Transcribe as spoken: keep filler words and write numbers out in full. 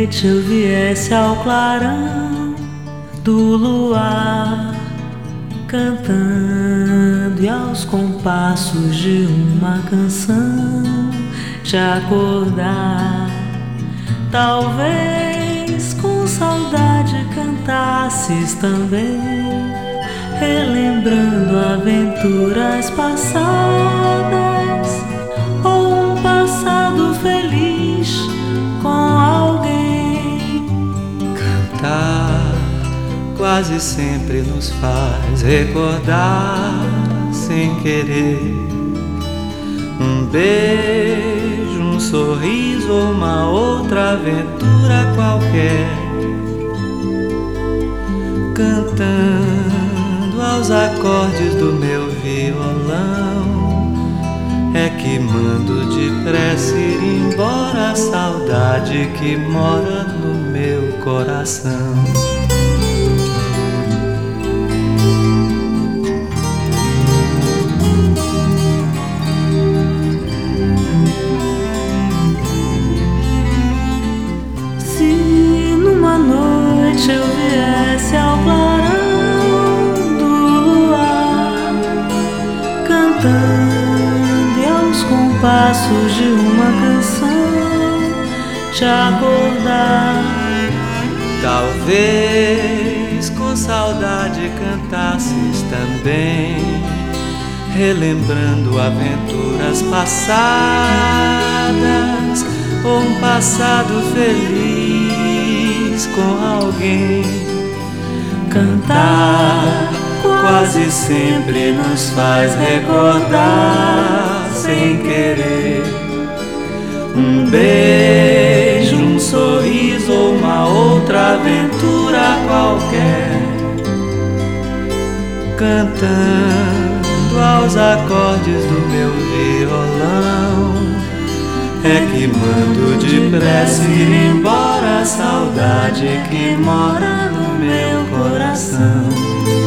noite eu viesse ao clarão do luar, cantando e aos compassos de uma canção te acordar. Talvez com saudade cantasses também, relembrando aventuras passadas ou um passado feliz com alguém. Cantar quase sempre nos faz recordar sem querer um beijo, um sorriso ou uma outra aventura qualquer. Cantando aos acordes do meu violão, é que mando depressa ir embora a saudade que mora no meu coração. Se numa noite eu viesse ao clarão do luar, cantando e aos compassos de uma canção te acordar. Talvez com saudade cantasses também, relembrando aventuras passadas ou um passado feliz com alguém. Cantar quase sempre nos faz recordar sem querer um beijo, um sorriso ou uma outra aventura qualquer. Cantando aos acordes do meu violão, é que mando depressa ir embora a saudade que mora no meu coração.